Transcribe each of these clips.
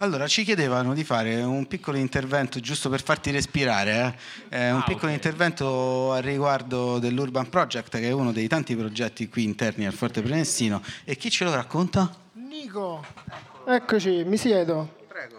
Allora, ci chiedevano di fare un piccolo intervento giusto per farti respirare, un piccolo intervento a riguardo dell'Urban Project, che è uno dei tanti progetti qui interni al Forte Prenestino. E chi ce lo racconta? Nico, eccoci, mi siedo. Prego.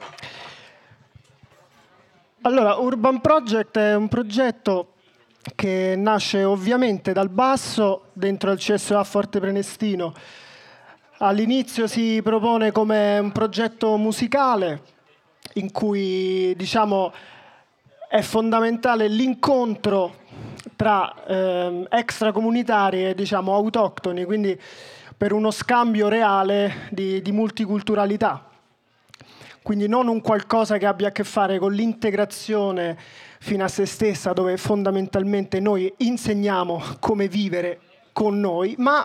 Allora, Urban Project è un progetto che nasce ovviamente dal basso dentro il CSA Forte Prenestino. All'inizio si propone come un progetto musicale in cui, diciamo, è fondamentale l'incontro tra extracomunitari e, diciamo, autoctoni, quindi per uno scambio reale di multiculturalità. Quindi non un qualcosa che abbia a che fare con l'integrazione fino a se stessa, dove fondamentalmente noi insegniamo come vivere con noi, ma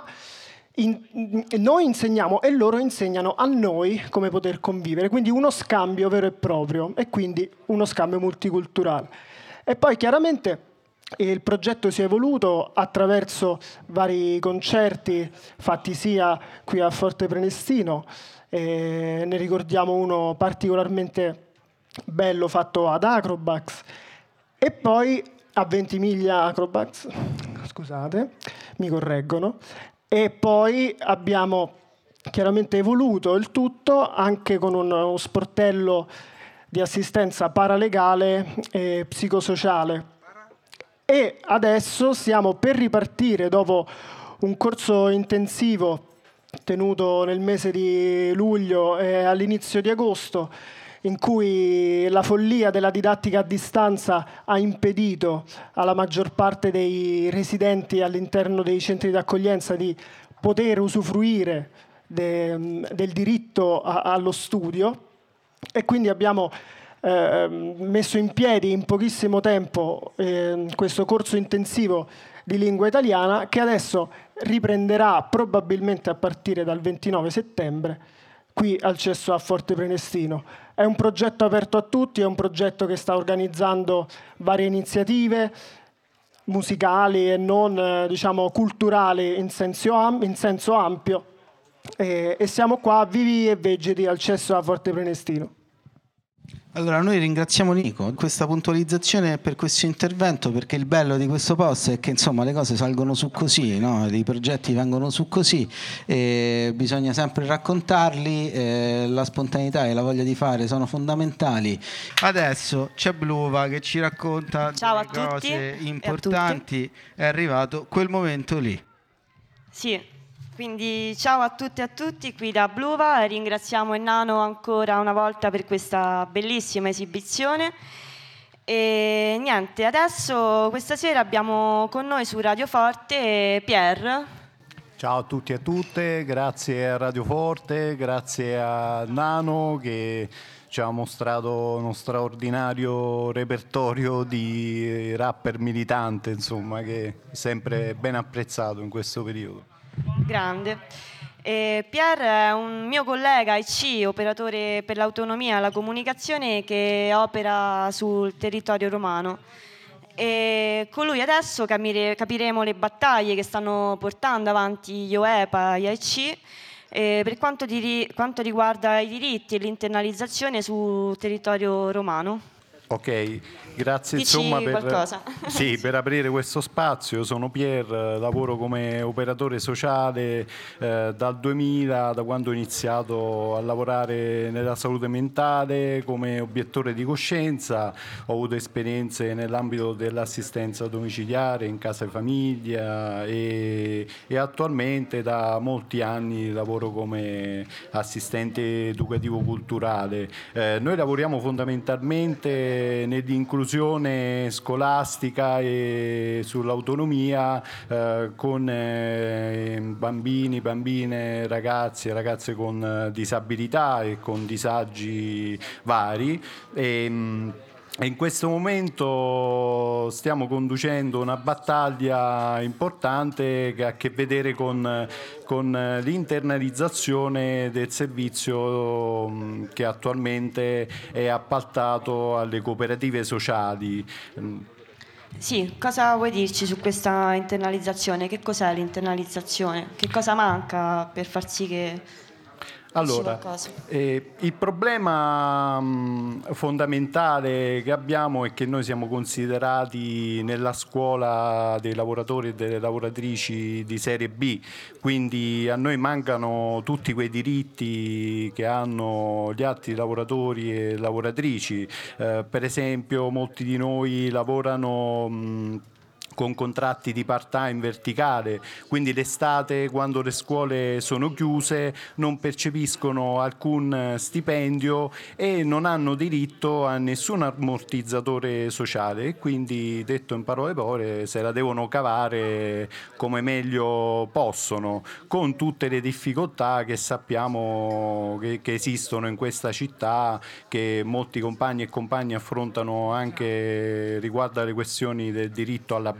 noi insegniamo e loro insegnano a noi come poter convivere. Quindi uno scambio vero e proprio e quindi uno scambio multiculturale. E poi chiaramente il progetto si è evoluto attraverso vari concerti fatti sia qui a Forte Prenestino, ne ricordiamo uno particolarmente bello fatto ad Acrobax, e poi a Ventimiglia Acrobax, scusate, mi correggono, e poi abbiamo chiaramente evoluto il tutto anche con uno sportello di assistenza paralegale e psicosociale. E adesso stiamo per ripartire dopo un corso intensivo tenuto nel mese di luglio e all'inizio di agosto, in cui la follia della didattica a distanza ha impedito alla maggior parte dei residenti all'interno dei centri di accoglienza di poter usufruire del diritto allo studio, e quindi abbiamo messo in piedi in pochissimo tempo questo corso intensivo di lingua italiana, che adesso riprenderà probabilmente a partire dal 29 settembre qui al CSA a Forte Prenestino. È un progetto aperto a tutti, è un progetto che sta organizzando varie iniziative musicali e non diciamo culturali in senso ampio, e siamo qua vivi e vegeti al CSA a Forte Prenestino. Allora, noi ringraziamo Nico per questa puntualizzazione e per questo intervento, perché il bello di questo post è che insomma le cose salgono su così, no? I progetti vengono su così, e bisogna sempre raccontarli, la spontaneità e la voglia di fare sono fondamentali. Adesso c'è Bluva che ci racconta delle cose importanti, è arrivato quel momento lì. Sì. Quindi ciao a tutte e a tutti qui da Bluva, e ringraziamo Ennano ancora una volta per questa bellissima esibizione. E niente, adesso questa sera abbiamo con noi su Radio Forte Pier. Ciao a tutti e a tutte, grazie a Radio Forte, grazie a Nano che ci ha mostrato uno straordinario repertorio di rapper militante, insomma, che è sempre ben apprezzato in questo periodo. Grande. Pier è un mio collega IC, operatore per l'autonomia e la comunicazione, che opera sul territorio romano. E con lui adesso capiremo le battaglie che stanno portando avanti gli OEPA e gli IC per quanto riguarda i diritti e l'internalizzazione sul territorio romano. Ok, grazie Dici insomma per aprire questo spazio. Sono Pier, lavoro come operatore sociale dal 2000, da quando ho iniziato a lavorare nella salute mentale come obiettore di coscienza. Ho avuto esperienze nell'ambito dell'assistenza domiciliare, in casa di famiglia e attualmente da molti anni lavoro come assistente educativo culturale. Noi lavoriamo fondamentalmente nell'inclusione scolastica e sull'autonomia con bambini, bambine, ragazzi e ragazze con disabilità e con disagi vari. In questo momento stiamo conducendo una battaglia importante che ha a che vedere con l'internalizzazione del servizio che attualmente è appaltato alle cooperative sociali. Sì, cosa vuoi dirci su questa internalizzazione? Che cos'è l'internalizzazione? Che cosa manca per far sì che... Allora, il problema fondamentale che abbiamo è che noi siamo considerati nella scuola dei lavoratori e delle lavoratrici di serie B, quindi a noi mancano tutti quei diritti che hanno gli altri lavoratori e lavoratrici. Per esempio, molti di noi lavorano con contratti di part-time verticale, quindi l'estate, quando le scuole sono chiuse, non percepiscono alcun stipendio e non hanno diritto a nessun ammortizzatore sociale, e quindi, detto in parole povere, se la devono cavare come meglio possono, con tutte le difficoltà che sappiamo che esistono in questa città, che molti compagni e compagne affrontano anche riguardo alle questioni del diritto all'abitare.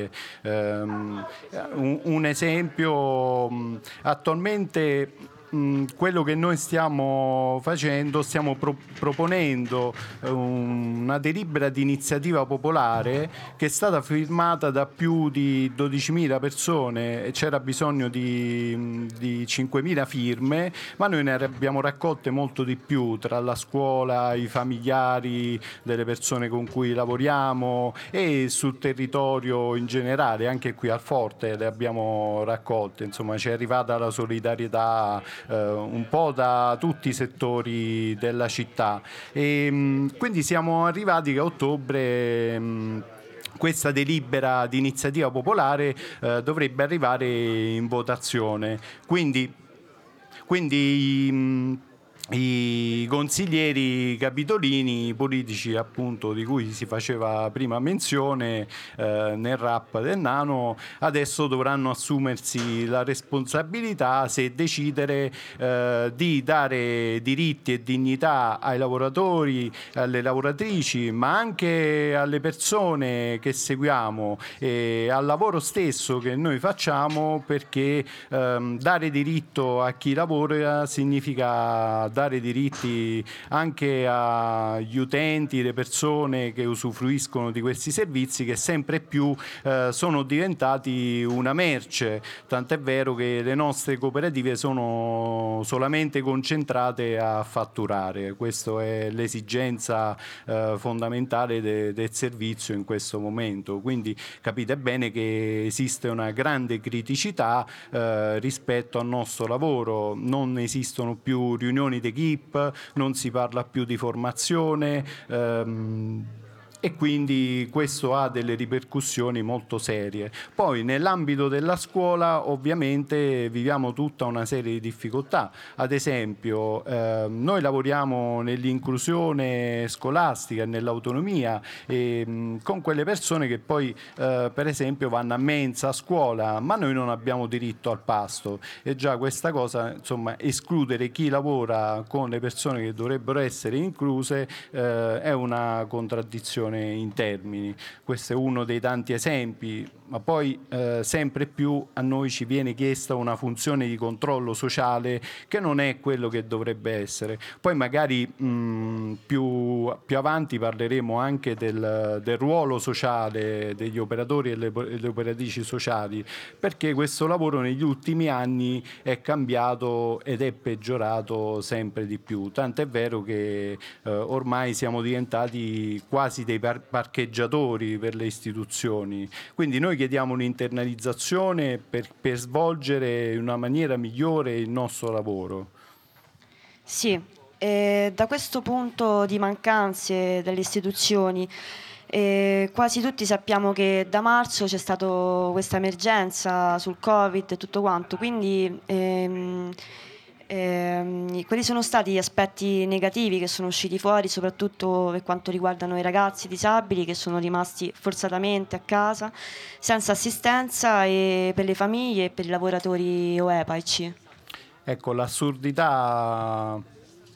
Un esempio, attualmente quello che noi stiamo facendo, stiamo proponendo una delibera di iniziativa popolare che è stata firmata da più di 12.000 persone e c'era bisogno di 5.000 firme, ma noi ne abbiamo raccolte molto di più tra la scuola, i familiari delle persone con cui lavoriamo e sul territorio in generale. Anche qui al Forte le abbiamo raccolte, insomma ci è arrivata la solidarietà un po' da tutti i settori della città, e quindi siamo arrivati che a ottobre questa delibera di iniziativa popolare dovrebbe arrivare in votazione. Quindi i consiglieri capitolini, politici appunto di cui si faceva prima menzione nel rap del Nano, adesso dovranno assumersi la responsabilità se decidere di dare diritti e dignità ai lavoratori, alle lavoratrici, ma anche alle persone che seguiamo e al lavoro stesso che noi facciamo, perché dare diritto a chi lavora significa dare diritti anche agli utenti, le persone che usufruiscono di questi servizi, che sempre più sono diventati una merce, tant'è vero che le nostre cooperative sono solamente concentrate a fatturare. Questa è l'esigenza fondamentale del servizio in questo momento, quindi capite bene che esiste una grande criticità rispetto al nostro lavoro. Non esistono più riunioni d'equipe, non si parla più di formazione, e quindi questo ha delle ripercussioni molto serie. Poi nell'ambito della scuola ovviamente viviamo tutta una serie di difficoltà. Ad esempio noi lavoriamo nell'inclusione scolastica e nell'autonomia, e con quelle persone che poi per esempio vanno a mensa a scuola, ma noi non abbiamo diritto al pasto, e già questa cosa, insomma, escludere chi lavora con le persone che dovrebbero essere incluse è una contraddizione in termini. Questo è uno dei tanti esempi, ma poi sempre più a noi ci viene chiesta una funzione di controllo sociale che non è quello che dovrebbe essere. Poi magari più avanti parleremo anche del ruolo sociale degli operatori e le operatrici sociali, perché questo lavoro negli ultimi anni è cambiato ed è peggiorato sempre di più, tant'è vero che ormai siamo diventati quasi dei parcheggiatori per le istituzioni. Quindi noi chiediamo un'internalizzazione per svolgere in una maniera migliore il nostro lavoro. Sì, da questo punto di mancanze delle istituzioni, quasi tutti sappiamo che da marzo c'è stata questa emergenza sul Covid e tutto quanto, quindi quali sono stati gli aspetti negativi che sono usciti fuori, soprattutto per quanto riguardano i ragazzi disabili che sono rimasti forzatamente a casa senza assistenza, e per le famiglie e per i lavoratori OEPA e C? Ecco, l'assurdità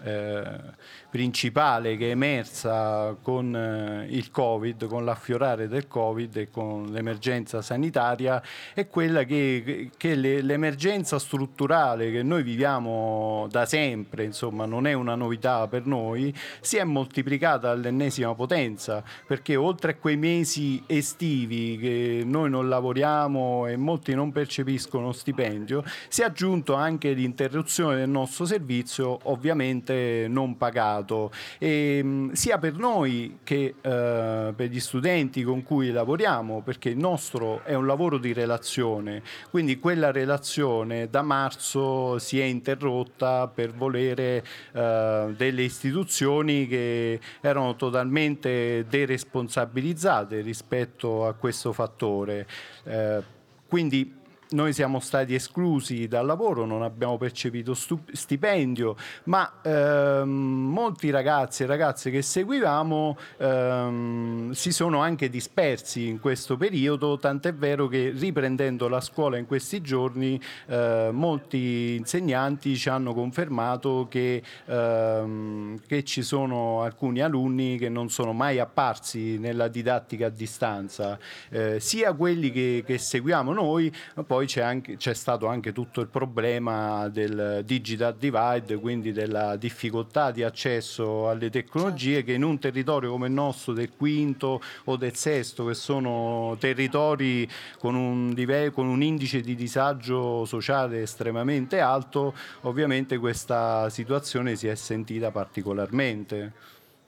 principale che è emersa con il Covid, con l'affiorare del Covid e con l'emergenza sanitaria, è quella che l'emergenza strutturale che noi viviamo da sempre, insomma non è una novità per noi, si è moltiplicata all'ennesima potenza, perché oltre a quei mesi estivi che noi non lavoriamo e molti non percepiscono stipendio, si è aggiunto anche l'interruzione del nostro servizio, ovviamente non pagato, e sia per noi che per gli studenti con cui lavoriamo, perché il nostro è un lavoro di relazione, quindi quella relazione da marzo si è interrotta per volere delle istituzioni che erano totalmente deresponsabilizzate rispetto a questo fattore. Quindi noi siamo stati esclusi dal lavoro, non abbiamo percepito stipendio, ma molti ragazzi e ragazze che seguivamo si sono anche dispersi in questo periodo, tant'è vero che riprendendo la scuola in questi giorni molti insegnanti ci hanno confermato che ci sono alcuni alunni che non sono mai apparsi nella didattica a distanza, sia quelli che seguiamo noi, poi c'è stato anche tutto il problema del digital divide, quindi della difficoltà di accesso alle tecnologie, che in un territorio come il nostro del quinto o del sesto, che sono territori con un indice di disagio sociale estremamente alto, ovviamente questa situazione si è sentita particolarmente.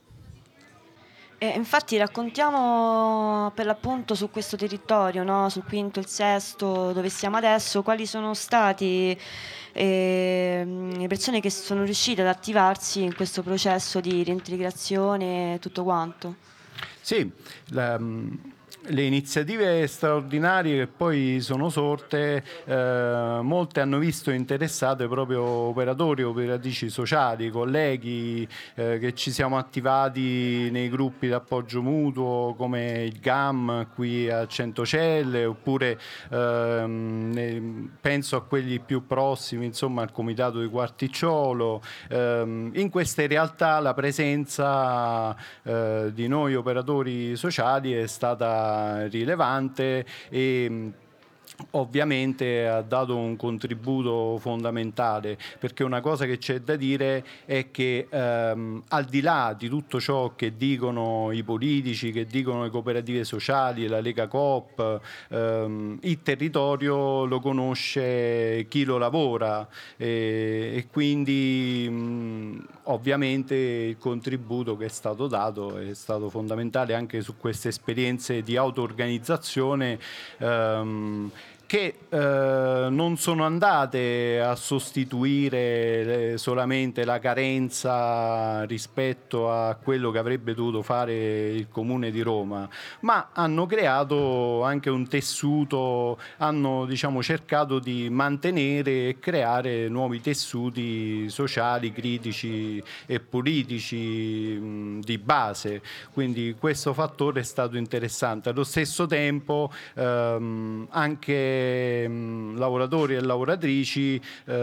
Infatti raccontiamo per l'appunto su questo territorio, no? Sul quinto e il sesto, dove siamo adesso, quali sono stati le persone che sono riuscite ad attivarsi in questo processo di reintegrazione e tutto quanto. Sì, le iniziative straordinarie che poi sono sorte, molte hanno visto interessate proprio operatori e operatrici sociali, colleghi che ci siamo attivati nei gruppi d'appoggio mutuo come il GAM qui a Centocelle, oppure penso a quelli più prossimi, insomma al Comitato di Quarticciolo. In queste realtà la presenza di noi operatori sociali è stata rilevante e ovviamente ha dato un contributo fondamentale, perché una cosa che c'è da dire è che al di là di tutto ciò che dicono i politici, che dicono le cooperative sociali, la Lega Coop, il territorio lo conosce chi lo lavora e quindi ovviamente il contributo che è stato dato è stato fondamentale anche su queste esperienze di auto-organizzazione che non sono andate a sostituire solamente la carenza rispetto a quello che avrebbe dovuto fare il Comune di Roma, ma hanno creato anche un tessuto, hanno cercato di mantenere e creare nuovi tessuti sociali, critici e politici di base. Quindi questo fattore è stato interessante. Allo stesso tempo anche lavoratori e lavoratrici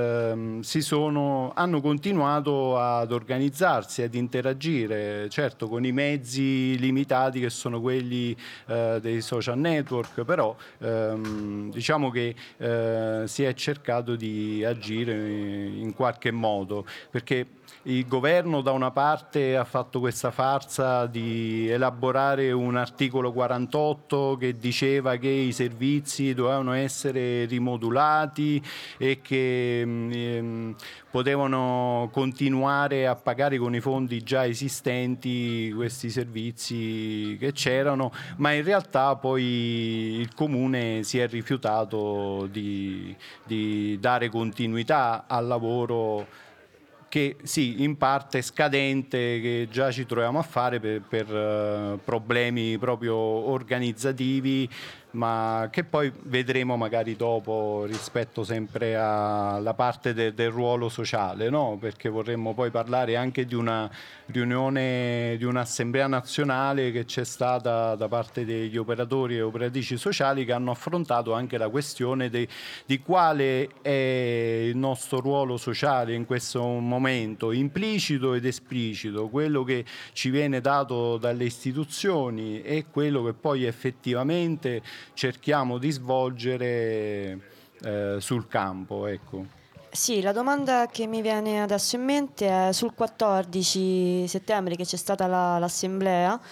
hanno continuato ad organizzarsi, ad interagire, certo con i mezzi limitati che sono quelli dei social network, però diciamo che si è cercato di agire in qualche modo, perché il governo da una parte ha fatto questa farsa di elaborare un articolo 48 che diceva che i servizi dovevano essere rimodulati e che potevano continuare a pagare con i fondi già esistenti questi servizi che c'erano, ma in realtà poi il Comune si è rifiutato di dare continuità al lavoro che sì, in parte scadente, che già ci troviamo a fare per problemi proprio organizzativi, ma che poi vedremo magari dopo rispetto sempre alla parte del ruolo sociale, no? Perché vorremmo poi parlare anche di una riunione, di un'assemblea nazionale che c'è stata da parte degli operatori e operatrici sociali, che hanno affrontato anche la questione di quale è il nostro ruolo sociale in questo momento momento, implicito ed esplicito, quello che ci viene dato dalle istituzioni e quello che poi effettivamente cerchiamo di svolgere sul campo, ecco. Sì, la domanda che mi viene adesso in mente è sul 14 settembre che c'è stata l'assemblea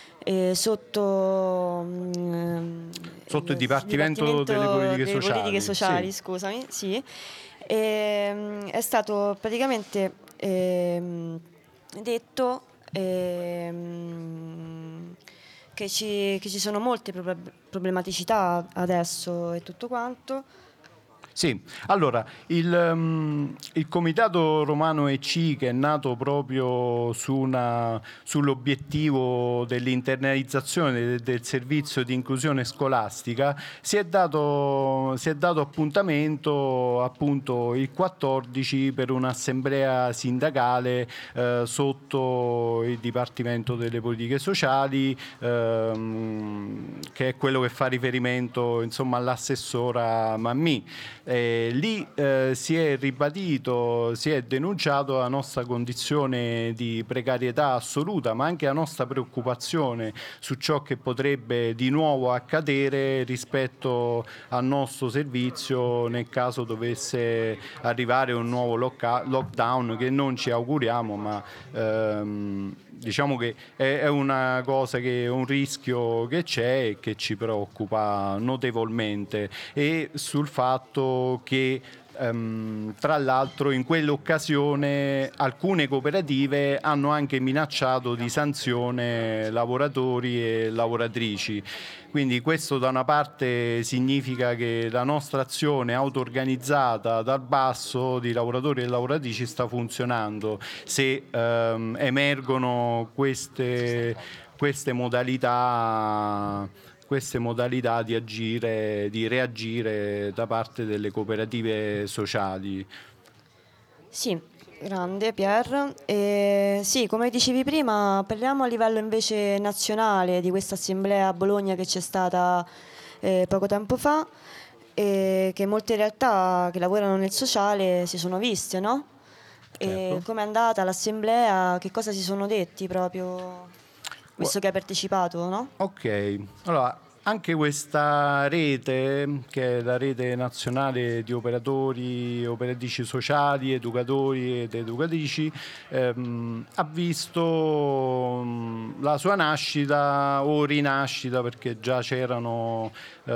sotto, Sotto il Dipartimento delle Politiche Sociali, Sociali, sì. scusami, sì. È stato praticamente detto che ci sono molte problematicità adesso e tutto quanto. Sì, allora il Comitato Romano EC, che è nato proprio sull'obiettivo dell'internalizzazione del servizio di inclusione scolastica, si è dato appuntamento appunto il 14 per un'assemblea sindacale sotto il Dipartimento delle Politiche Sociali, che è quello che fa riferimento, insomma, all'assessora Mammì. Lì si è ribadito, si è denunciato la nostra condizione di precarietà assoluta, ma anche la nostra preoccupazione su ciò che potrebbe di nuovo accadere rispetto al nostro servizio nel caso dovesse arrivare un nuovo lockdown, che non ci auguriamo, ma diciamo che è una cosa, che è un rischio che c'è e che ci preoccupa notevolmente, e sul fatto che tra l'altro in quell'occasione alcune cooperative hanno anche minacciato di sanzione lavoratori e lavoratrici. Quindi questo da una parte significa che la nostra azione auto-organizzata dal basso di lavoratori e lavoratrici sta funzionando. Se emergono queste modalità di agire, di reagire da parte delle cooperative sociali. Sì, grande Pier. Sì, come dicevi prima, parliamo a livello invece nazionale di questa assemblea a Bologna che c'è stata poco tempo fa, e che molte realtà che lavorano nel sociale si sono viste, no? Certo. Com'è andata l'assemblea? Che cosa si sono detti proprio, visto che hai partecipato, no? Ok, allora anche questa rete, che è la rete nazionale di operatori, operatrici sociali, educatori ed educatrici, ha visto la sua nascita o rinascita, perché già c'erano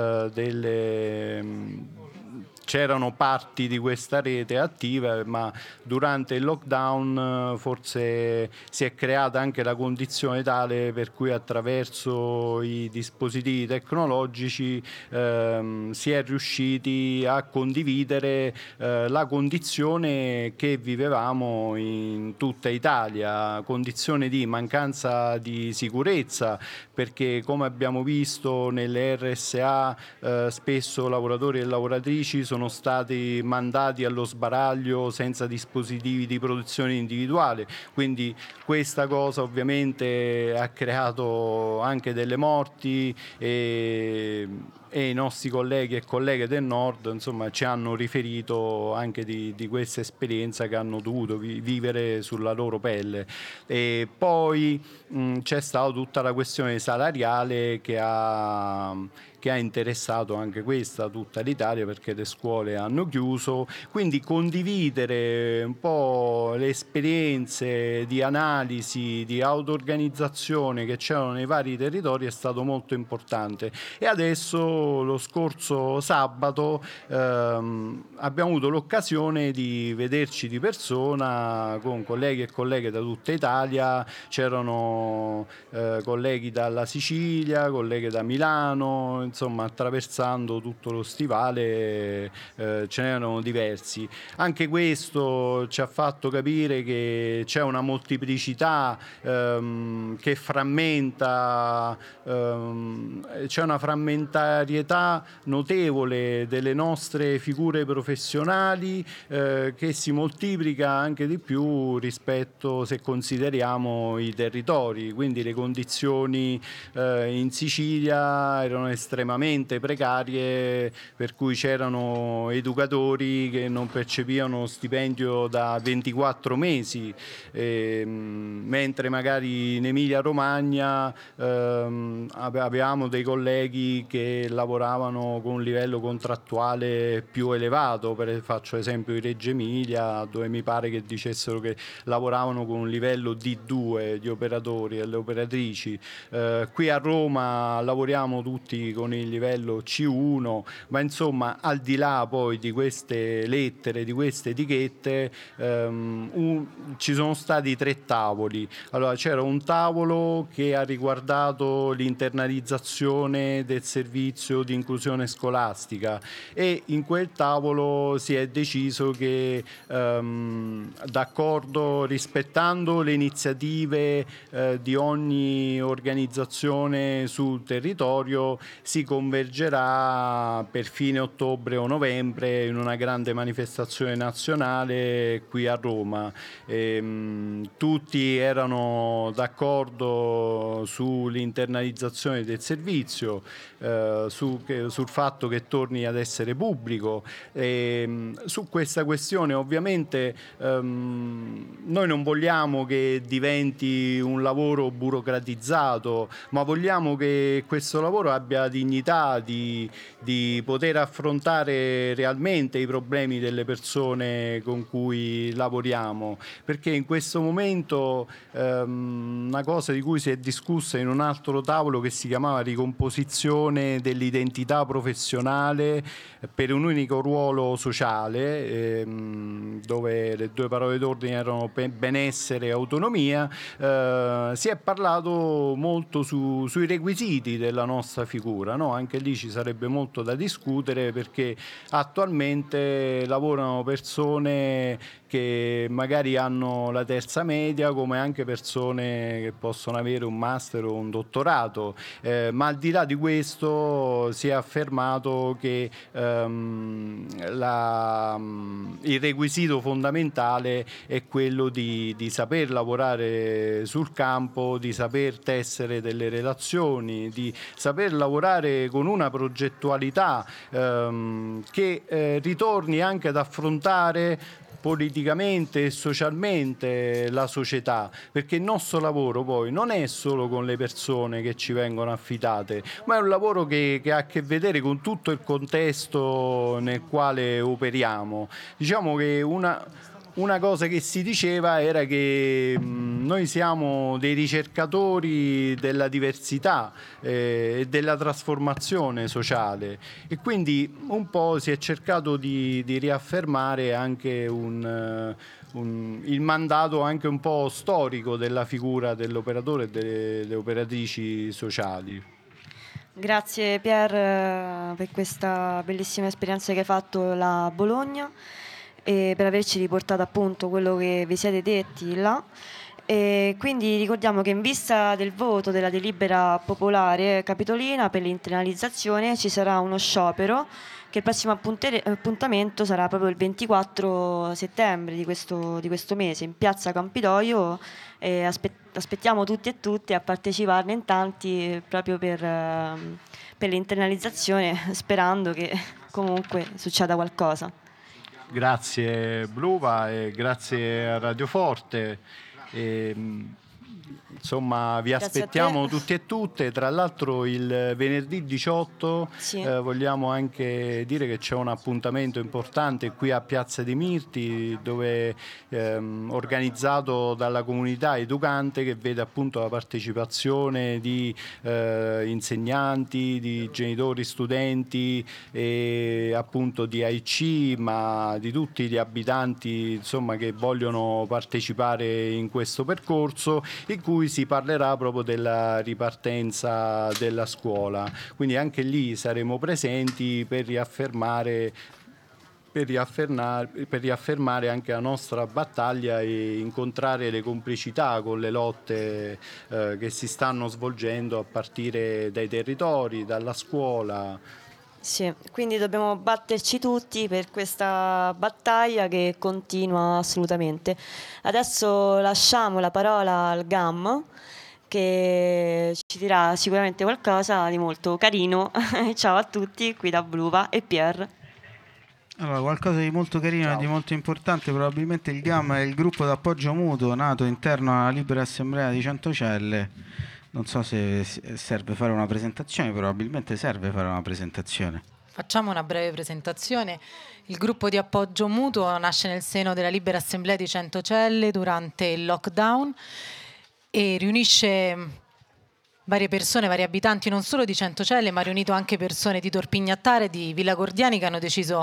c'erano parti di questa rete attive, ma durante il lockdown forse si è creata anche la condizione tale per cui attraverso i dispositivi tecnologici si è riusciti a condividere la condizione che vivevamo in tutta Italia, condizione di mancanza di sicurezza, perché come abbiamo visto nelle RSA spesso lavoratori e lavoratrici sono stati mandati allo sbaraglio senza dispositivi di protezione individuale, quindi questa cosa ovviamente ha creato anche delle morti, e i nostri colleghi e colleghe del Nord, insomma, ci hanno riferito anche di questa esperienza che hanno dovuto vivere sulla loro pelle. E poi c'è stata tutta la questione salariale che ha interessato anche questa tutta l'Italia, perché le scuole hanno chiuso, quindi condividere un po' le esperienze di analisi, di auto-organizzazione che c'erano nei vari territori è stato molto importante. E adesso lo scorso sabato abbiamo avuto l'occasione di vederci di persona con colleghi e colleghe da tutta Italia. C'erano colleghi dalla Sicilia, colleghe da Milano, insomma, attraversando tutto lo stivale ce n'erano diversi. Anche questo ci ha fatto capire che c'è una molteplicità che frammenta, c'è una frammentarietà varietà notevole delle nostre figure professionali che si moltiplica anche di più rispetto, se consideriamo i territori. Quindi le condizioni in Sicilia erano estremamente precarie, per cui c'erano educatori che non percepivano stipendio da 24 mesi, mentre magari in Emilia-Romagna avevamo dei colleghi che lavoravano con un livello contrattuale più elevato. Faccio esempio di Reggio Emilia, dove mi pare che dicessero che lavoravano con un livello D2 di operatori e le operatrici. Qui a Roma lavoriamo tutti con il livello C1, ma insomma, al di là poi di queste lettere, di queste etichette, ci sono stati 3 tavoli. Allora, c'era un tavolo che ha riguardato l'internalizzazione del servizio di inclusione scolastica, e in quel tavolo si è deciso che, d'accordo, rispettando le iniziative di ogni organizzazione sul territorio, si convergerà per fine ottobre o novembre in una grande manifestazione nazionale qui a Roma. Tutti erano d'accordo sull'internalizzazione del servizio, sul fatto che torni ad essere pubblico. Su questa questione ovviamente noi non vogliamo che diventi un lavoro burocratizzato, ma vogliamo che questo lavoro abbia dignità di poter affrontare realmente i problemi delle persone con cui lavoriamo, perché in questo momento una cosa di cui si è discussa in un altro tavolo che si chiamava ricomposizione dell'identità professionale per un unico ruolo sociale, dove le 2 parole d'ordine erano benessere e autonomia, si è parlato molto sui requisiti della nostra figura, no? Anche lì ci sarebbe molto da discutere, perché attualmente lavorano persone che magari hanno la terza media, come anche persone che possono avere un master o un dottorato, ma al di là di questo si è affermato che il requisito fondamentale è quello di saper lavorare sul campo, di saper tessere delle relazioni, di saper lavorare con una progettualità che ritorni anche ad affrontare politicamente e socialmente la società, perché il nostro lavoro poi non è solo con le persone che ci vengono affidate, ma è un lavoro che ha a che vedere con tutto il contesto nel quale operiamo. Diciamo che una cosa che si diceva era che noi siamo dei ricercatori della diversità e della trasformazione sociale, e quindi un po' si è cercato di riaffermare anche il mandato anche un po' storico della figura dell'operatore e delle operatrici sociali. Grazie Pier per questa bellissima esperienza che hai fatto a Bologna e per averci riportato appunto quello che vi siete detti là. E quindi ricordiamo che in vista del voto della delibera popolare capitolina per l'internalizzazione ci sarà uno sciopero, che il prossimo appuntamento sarà proprio il 24 settembre di questo mese in piazza Campidoglio, e aspettiamo tutti e tutte a parteciparne in tanti proprio per l'internalizzazione, sperando che comunque succeda qualcosa. Grazie Bluva e grazie a Radioforte. Insomma, vi aspettiamo tutti e tutte. Tra l'altro il venerdì 18 sì. Vogliamo anche dire che c'è un appuntamento importante qui a Piazza dei Mirti, dove organizzato dalla comunità educante, che vede appunto la partecipazione di insegnanti, di genitori, studenti e appunto di AIC, ma di tutti gli abitanti, insomma, che vogliono partecipare in questo percorso, in cui si parlerà proprio della ripartenza della scuola. Quindi anche lì saremo presenti per riaffermare per riaffermare anche la nostra battaglia e incontrare le complicità con le lotte che si stanno svolgendo a partire dai territori, dalla scuola. Sì, quindi dobbiamo batterci tutti per questa battaglia che continua assolutamente. Adesso lasciamo la parola al GAM, che ci dirà sicuramente qualcosa di molto carino. Ciao a tutti, qui da Bluva e Pier. Allora, qualcosa di molto carino e di molto importante, probabilmente il GAM è il gruppo d'appoggio mutuo nato interno alla Libera Assemblea di Centocelle. Non so se serve fare una presentazione, probabilmente serve fare una presentazione. Facciamo una breve presentazione. Il gruppo di appoggio mutuo nasce nel seno della Libera Assemblea di Centocelle durante il lockdown e riunisce varie persone, vari abitanti non solo di Centocelle, ma ha riunito anche persone di Torpignattara e di Villa Gordiani che hanno deciso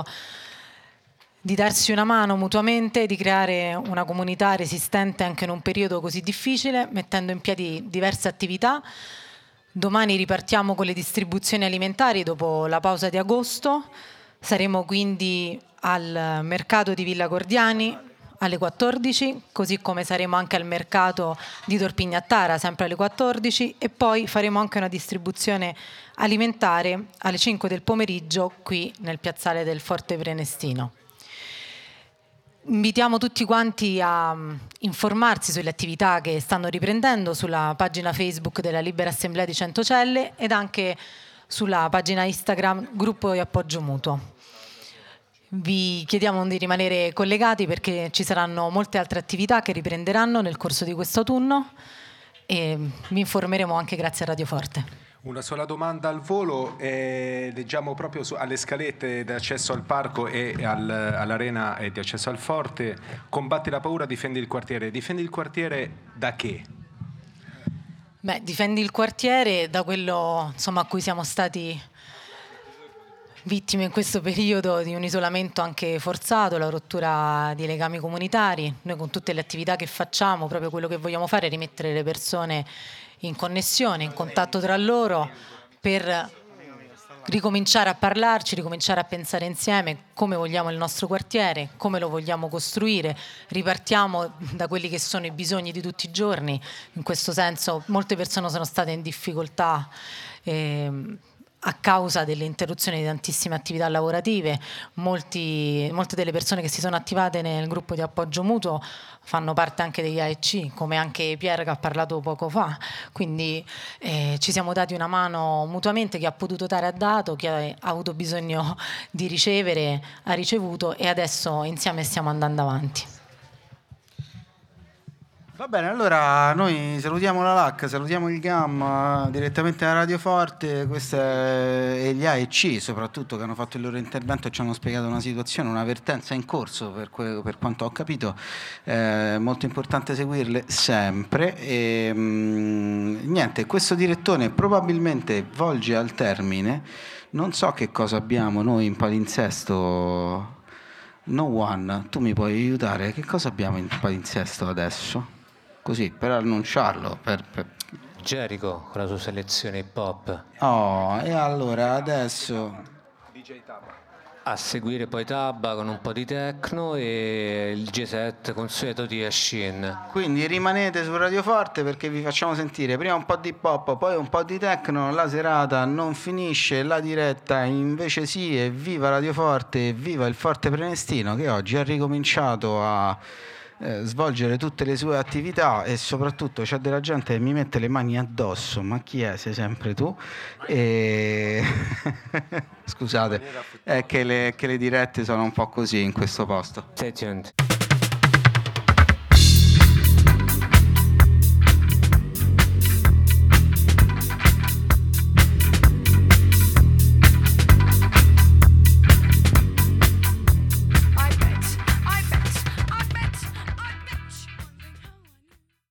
di darsi una mano mutuamente, di creare una comunità resistente anche in un periodo così difficile, mettendo in piedi diverse attività. Domani ripartiamo con le distribuzioni alimentari dopo la pausa di agosto. Saremo quindi al mercato di Villa Gordiani alle 14, così come saremo anche al mercato di Torpignattara sempre alle 14 e poi faremo anche una distribuzione alimentare alle 5 del pomeriggio qui nel piazzale del Forte Prenestino. Invitiamo tutti quanti a informarsi sulle attività che stanno riprendendo sulla pagina Facebook della Libera Assemblea di Centocelle ed anche sulla pagina Instagram Gruppo di Appoggio Mutuo. Vi chiediamo di rimanere collegati perché ci saranno molte altre attività che riprenderanno nel corso di questo autunno e vi informeremo anche grazie a Radio Forte. Una sola domanda al volo, leggiamo proprio alle scalette d'accesso al parco e all'arena di accesso al forte: combatti la paura, difendi il quartiere. Difendi il quartiere da che? Beh, difendi il quartiere da quello a cui siamo stati vittime in questo periodo di un isolamento anche forzato, la rottura di legami comunitari. Noi con tutte le attività che facciamo, proprio quello che vogliamo fare è rimettere le persone in connessione, in contatto tra loro per ricominciare a parlarci, ricominciare a pensare insieme come vogliamo il nostro quartiere, come lo vogliamo costruire. Ripartiamo da quelli che sono i bisogni di tutti i giorni. In questo senso molte persone sono state in difficoltà a causa delle interruzioni di tantissime attività lavorative. Molte delle persone che si sono attivate nel gruppo di appoggio mutuo fanno parte anche degli AEC, come anche Pier che ha parlato poco fa. Quindi ci siamo dati una mano mutuamente, chi ha potuto dare ha dato, chi ha avuto bisogno di ricevere ha ricevuto e adesso insieme stiamo andando avanti. Va bene, allora noi salutiamo la LAC, salutiamo il GAM direttamente da Radio Forte, e gli AEC soprattutto che hanno fatto il loro intervento e ci hanno spiegato una situazione, una vertenza in corso per quanto ho capito, molto importante seguirle sempre. E, niente, questo direttore probabilmente volge al termine, non so che cosa abbiamo noi in palinsesto. No One, tu mi puoi aiutare? Che cosa abbiamo in palinsesto adesso? Così, per annunciarlo. Jericho con la sua selezione hip hop. Oh, e allora adesso DJ Tabba. A seguire poi Tabba con un po' di techno e il G7 consueto di Ashin. quindi rimanete su Radio Forte perché vi facciamo sentire prima un po' di hip hop, poi un po' di techno. La serata non finisce, la diretta invece sì. E viva Radio Forte, e viva il Forte Prenestino che oggi ha ricominciato a svolgere tutte le sue attività e soprattutto c'è della gente che mi mette le mani addosso. Ma chi è? Sei sempre tu? E scusate, è che le dirette sono un po' così in questo posto. Stay tuned.